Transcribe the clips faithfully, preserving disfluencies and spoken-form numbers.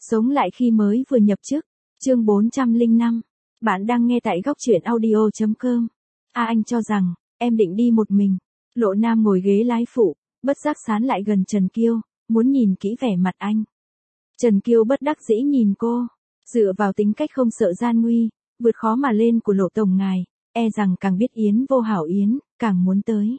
Sống lại khi mới vừa nhập chức. Chương bốn trăm lẻ năm. Bạn đang nghe tại góc truyện audio chấm com. A anh cho rằng, em định đi một mình. Lộ Nam ngồi ghế lái phụ, bất giác sán lại gần Trần Kiêu, muốn nhìn kỹ vẻ mặt anh. Trần Kiêu bất đắc dĩ nhìn cô, dựa vào tính cách không sợ gian nguy, vượt khó mà lên của Lộ tổng ngài, e rằng càng biết yến vô hảo yến, càng muốn tới.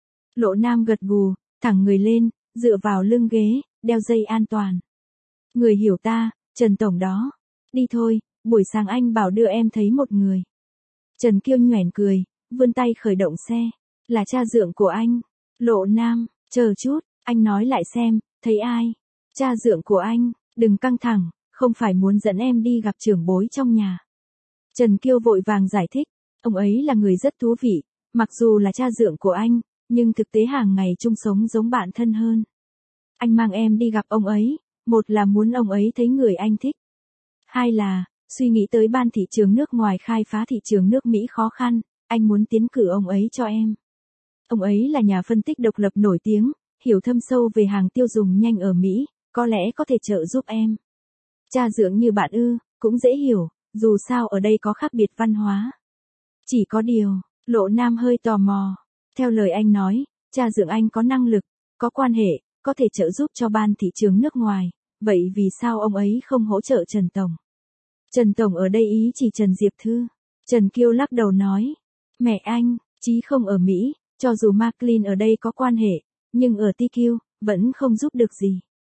Lộ Nam gật gù, thẳng người lên, dựa vào lưng ghế, đeo dây an toàn. Người hiểu ta, Trần tổng đó. Đi thôi, buổi sáng anh bảo đưa em thấy một người. Trần Kiêu nhoẻn cười, vươn tay khởi động xe. Là cha dượng của anh. Lộ Nam, chờ chút, anh nói lại xem, thấy ai? Cha dượng của anh, đừng căng thẳng, không phải muốn dẫn em đi gặp trưởng bối trong nhà. Trần Kiêu vội vàng giải thích, ông ấy là người rất thú vị, mặc dù là cha dượng của anh, nhưng thực tế hàng ngày chung sống giống bạn thân hơn. Anh mang em đi gặp ông ấy, một là muốn ông ấy thấy người anh thích. Hai là, suy nghĩ tới ban thị trường nước ngoài khai phá thị trường nước Mỹ khó khăn, anh muốn tiến cử ông ấy cho em. Ông ấy là nhà phân tích độc lập nổi tiếng, hiểu thâm sâu về hàng tiêu dùng nhanh ở Mỹ, có lẽ có thể trợ giúp em. Cha dượng như bạn ư, cũng dễ hiểu, dù sao ở đây có khác biệt văn hóa. Chỉ có điều, Lộ Nam hơi tò mò. Theo lời anh nói, cha dượng anh có năng lực, có quan hệ, có thể trợ giúp cho ban thị trường nước ngoài, vậy vì sao ông ấy không hỗ trợ Trần Tổng? Trần Tổng ở đây ý chỉ Trần Diệp Thư. Trần Kiêu lắc đầu nói, mẹ anh, chí không ở Mỹ, cho dù Maclean ở đây có quan hệ, nhưng ở tê quy, vẫn không giúp được gì.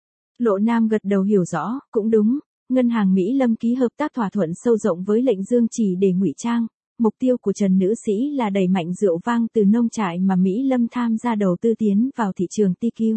Lộ Nam gật đầu hiểu rõ, cũng đúng, ngân hàng Mỹ Lâm ký hợp tác thỏa thuận sâu rộng với lệnh Dương chỉ để ngụy trang. Mục tiêu của Trần nữ sĩ là đẩy mạnh rượu vang từ nông trại mà Mỹ Lâm tham gia đầu tư tiến vào thị trường tê quy.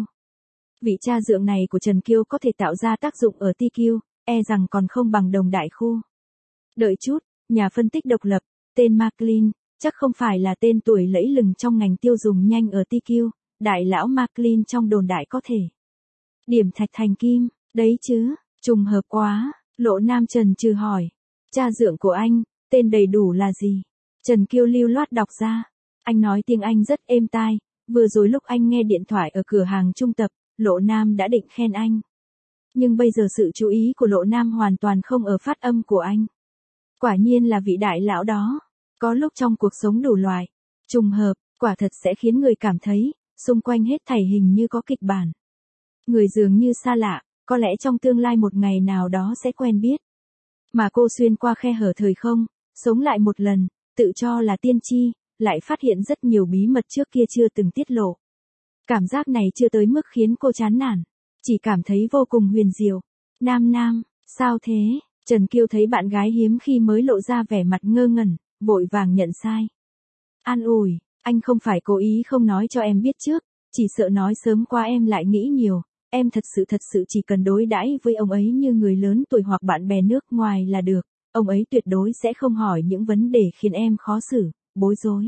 Vị cha dượng này của Trần Kiêu có thể tạo ra tác dụng ở tê quy, e rằng còn không bằng đồng đại khu. Đợi chút, nhà phân tích độc lập, tên Maclean, chắc không phải là tên tuổi lẫy lừng trong ngành tiêu dùng nhanh ở tê quy, đại lão Maclean trong đồn đại có thể. Điểm thạch thành kim, đấy chứ, trùng hợp quá, Lộ Nam Trần trừ hỏi. Cha dượng của anh, tên đầy đủ là gì? Trần Kiêu lưu loát đọc ra. Anh nói tiếng Anh rất êm tai, vừa rồi lúc anh nghe điện thoại ở cửa hàng trung tập, Lộ Nam đã định khen anh. Nhưng bây giờ sự chú ý của Lộ Nam hoàn toàn không ở phát âm của anh. Quả nhiên là vị đại lão đó. Có lúc trong cuộc sống đủ loại, trùng hợp, quả thật sẽ khiến người cảm thấy, xung quanh hết thảy hình như có kịch bản. Người dường như xa lạ, có lẽ trong tương lai một ngày nào đó sẽ quen biết. Mà cô xuyên qua khe hở thời không, sống lại một lần, tự cho là tiên tri, lại phát hiện rất nhiều bí mật trước kia chưa từng tiết lộ. Cảm giác này chưa tới mức khiến cô chán nản, chỉ cảm thấy vô cùng huyền diệu. Nam Nam, sao thế? Trần Kiêu thấy bạn gái hiếm khi mới lộ ra vẻ mặt ngơ ngẩn, vội vàng nhận sai. An ủi, anh không phải cố ý không nói cho em biết trước, chỉ sợ nói sớm qua em lại nghĩ nhiều. Em thật sự thật sự chỉ cần đối đãi với ông ấy như người lớn tuổi hoặc bạn bè nước ngoài là được, ông ấy tuyệt đối sẽ không hỏi những vấn đề khiến em khó xử, bối rối.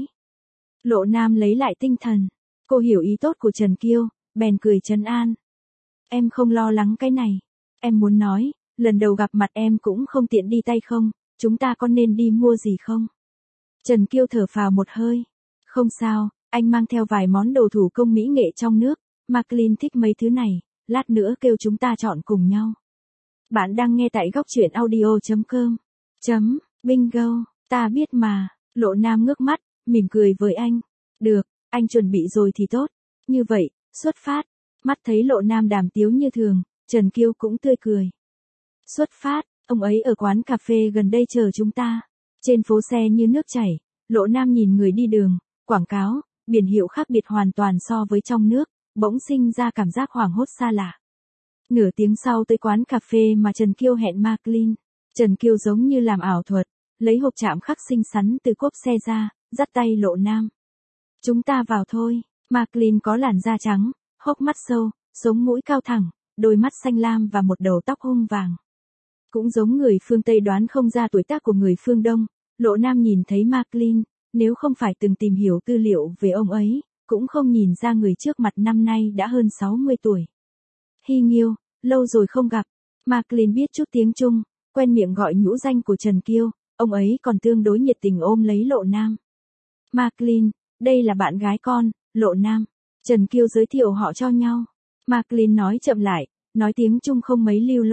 Lộ Nam lấy lại tinh thần, cô hiểu ý tốt của Trần Kiêu, bèn cười trấn an. Em không lo lắng cái này, em muốn nói, lần đầu gặp mặt em cũng không tiện đi tay không, chúng ta có nên đi mua gì không? Trần Kiêu thở phào một hơi, không sao, anh mang theo vài món đồ thủ công mỹ nghệ trong nước, Maclean thích mấy thứ này. Lát nữa kêu chúng ta chọn cùng nhau. Bạn đang nghe tại góc truyện audio chấm com. Chấm, bingo, ta biết mà. Lộ Nam ngước mắt, mỉm cười với anh. Được, anh chuẩn bị rồi thì tốt. Như vậy, xuất phát. Mắt thấy Lộ Nam đàm tiếu như thường, Trần Kiêu cũng tươi cười. Xuất phát, ông ấy ở quán cà phê gần đây chờ chúng ta. Trên phố xe như nước chảy, Lộ Nam nhìn người đi đường, quảng cáo, biển hiệu khác biệt hoàn toàn so với trong nước. Bỗng sinh ra cảm giác hoảng hốt xa lạ. Nửa tiếng sau tới quán cà phê mà Trần Kiêu hẹn Maclean. Trần Kiêu giống như làm ảo thuật, lấy hộp chạm khắc xinh xắn từ cốp xe ra, dắt tay Lộ Nam. Chúng ta vào thôi. Maclean có làn da trắng, hốc mắt sâu, sống mũi cao thẳng, đôi mắt xanh lam và một đầu tóc hung vàng. Cũng giống người phương Tây đoán không ra tuổi tác của người phương Đông, Lộ Nam nhìn thấy Maclean, nếu không phải từng tìm hiểu tư liệu về ông ấy, cũng không nhìn ra người trước mặt năm nay đã hơn sáu mươi tuổi. Hi Nghiêu, lâu rồi không gặp. Maclean biết chút tiếng Trung, quen miệng gọi nhũ danh của Trần Kiêu, ông ấy còn tương đối nhiệt tình ôm lấy Lộ Nam. Maclean, đây là bạn gái con, Lộ Nam. Trần Kiêu giới thiệu họ cho nhau. Maclean nói chậm lại, nói tiếng Trung không mấy lưu loát,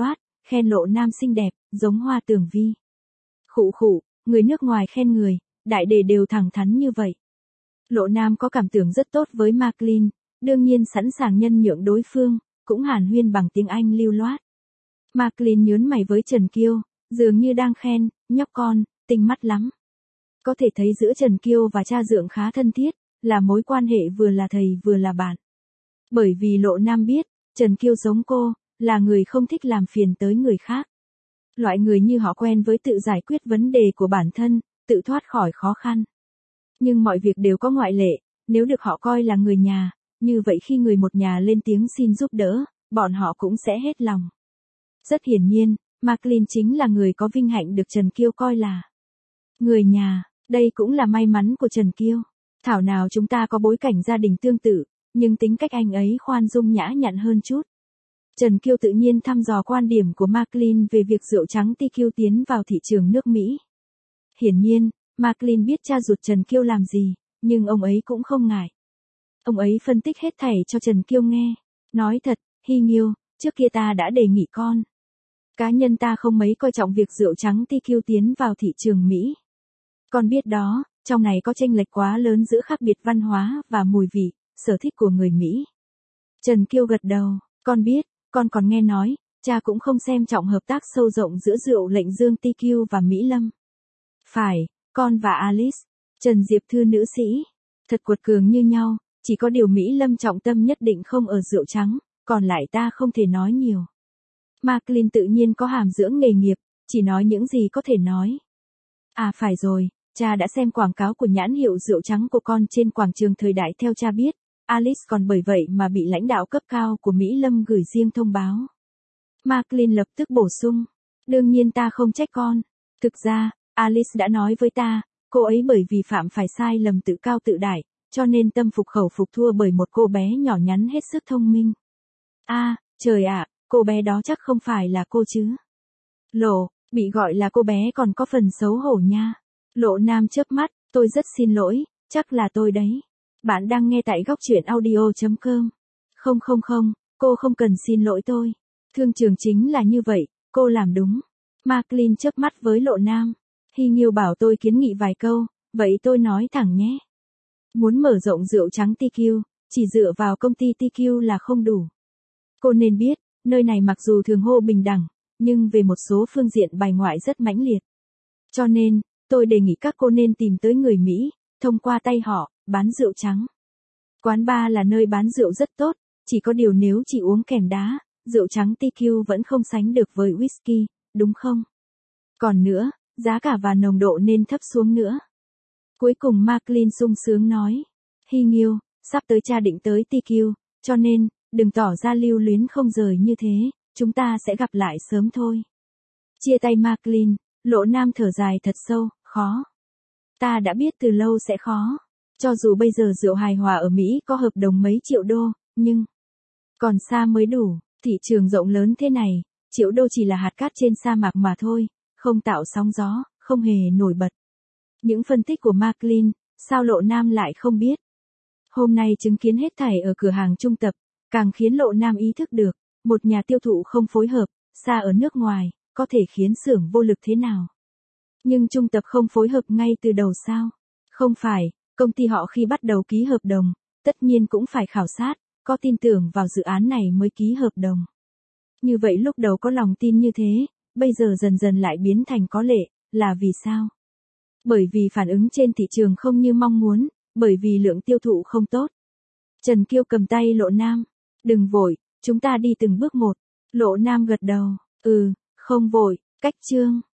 khen Lộ Nam xinh đẹp, giống Hoa Tường Vi. Khụ khụ, người nước ngoài khen người, đại đề đều thẳng thắn như vậy. Lộ Nam có cảm tưởng rất tốt với Maclean, đương nhiên sẵn sàng nhân nhượng đối phương, cũng hàn huyên bằng tiếng Anh lưu loát. Maclean nhớn mày với Trần Kiêu, dường như đang khen, nhóc con, tinh mắt lắm. Có thể thấy giữa Trần Kiêu và cha dượng khá thân thiết, là mối quan hệ vừa là thầy vừa là bạn. Bởi vì Lộ Nam biết, Trần Kiêu giống cô, là người không thích làm phiền tới người khác. Loại người như họ quen với tự giải quyết vấn đề của bản thân, tự thoát khỏi khó khăn. Nhưng mọi việc đều có ngoại lệ, nếu được họ coi là người nhà, như vậy khi người một nhà lên tiếng xin giúp đỡ, bọn họ cũng sẽ hết lòng. Rất hiển nhiên, Maclean chính là người có vinh hạnh được Trần Kiêu coi là người nhà, đây cũng là may mắn của Trần Kiêu. Thảo nào chúng ta có bối cảnh gia đình tương tự, nhưng tính cách anh ấy khoan dung nhã nhặn hơn chút. Trần Kiêu tự nhiên thăm dò quan điểm của Maclean về việc rượu trắng tê quy tiến vào thị trường nước Mỹ. Hiển nhiên, Maclean biết cha ruột Trần Kiêu làm gì, nhưng ông ấy cũng không ngại. Ông ấy phân tích hết thảy cho Trần Kiêu nghe. Nói thật, Hy Nghiêu, trước kia ta đã đề nghị con. Cá nhân ta không mấy coi trọng việc rượu trắng tê quy tiến vào thị trường Mỹ. Con biết đó, trong này có chênh lệch quá lớn giữa khác biệt văn hóa và mùi vị, sở thích của người Mỹ. Trần Kiêu gật đầu, con biết, con còn nghe nói, cha cũng không xem trọng hợp tác sâu rộng giữa rượu lệnh dương tê quy và Mỹ Lâm. Phải, con và Alice, Trần Diệp Thư nữ sĩ, thật quật cường như nhau, chỉ có điều Mỹ Lâm trọng tâm nhất định không ở rượu trắng, còn lại ta không thể nói nhiều. Maclean tự nhiên có hàm dưỡng nghề nghiệp, chỉ nói những gì có thể nói. À phải rồi, cha đã xem quảng cáo của nhãn hiệu rượu trắng của con trên quảng trường thời đại theo cha biết, Alice còn bởi vậy mà bị lãnh đạo cấp cao của Mỹ Lâm gửi riêng thông báo. Maclean lập tức bổ sung, đương nhiên ta không trách con. Thực ra, Alice đã nói với ta, cô ấy bởi vì phạm phải sai lầm tự cao tự đại, cho nên tâm phục khẩu phục thua bởi một cô bé nhỏ nhắn hết sức thông minh. A, à, trời ạ, cô bé đó chắc không phải là cô chứ. Lộ, bị gọi là cô bé còn có phần xấu hổ nha. Lộ Nam chớp mắt, tôi rất xin lỗi, chắc là tôi đấy. Bạn đang nghe tại góc truyện audio chấm com. Không không không, cô không cần xin lỗi tôi. Thương trường chính là như vậy, cô làm đúng. Maclean chớp mắt với Lộ Nam. Hy Nghiêu bảo tôi kiến nghị vài câu, vậy tôi nói thẳng nhé. Muốn mở rộng rượu trắng tê quy, chỉ dựa vào công ty tê quy là không đủ. Cô nên biết, nơi này mặc dù thường hô bình đẳng, nhưng về một số phương diện bài ngoại rất mãnh liệt. Cho nên, tôi đề nghị các cô nên tìm tới người Mỹ, thông qua tay họ, bán rượu trắng. Quán bar là nơi bán rượu rất tốt, chỉ có điều nếu chỉ uống kèm đá, rượu trắng tê quy vẫn không sánh được với whisky, đúng không? Còn nữa, giá cả và nồng độ nên thấp xuống nữa. Cuối cùng Maclean sung sướng nói, Hy Nghiêu, sắp tới cha định tới tê quy, cho nên, đừng tỏ ra lưu luyến không rời như thế, chúng ta sẽ gặp lại sớm thôi. Chia tay Maclean, Lộ Nam thở dài thật sâu, khó. Ta đã biết từ lâu sẽ khó. Cho dù bây giờ rượu hài hòa ở Mỹ có hợp đồng mấy triệu đô, nhưng còn xa mới đủ. Thị trường rộng lớn thế này, triệu đô chỉ là hạt cát trên sa mạc mà thôi, không tạo sóng gió, không hề nổi bật. Những phân tích của Maclean, sao Lộ Nam lại không biết? Hôm nay chứng kiến hết thảy ở cửa hàng trung tập, càng khiến Lộ Nam ý thức được, một nhà tiêu thụ không phối hợp, xa ở nước ngoài, có thể khiến xưởng vô lực thế nào. Nhưng trung tập không phối hợp ngay từ đầu sao? Không phải, công ty họ khi bắt đầu ký hợp đồng, tất nhiên cũng phải khảo sát, có tin tưởng vào dự án này mới ký hợp đồng. Như vậy lúc đầu có lòng tin như thế, bây giờ dần dần lại biến thành có lệ, là vì sao? Bởi vì phản ứng trên thị trường không như mong muốn, bởi vì lượng tiêu thụ không tốt. Trần Kiêu cầm tay Lộ Nam, đừng vội, chúng ta đi từng bước một. Lộ Nam gật đầu, ừ, không vội, cách chương.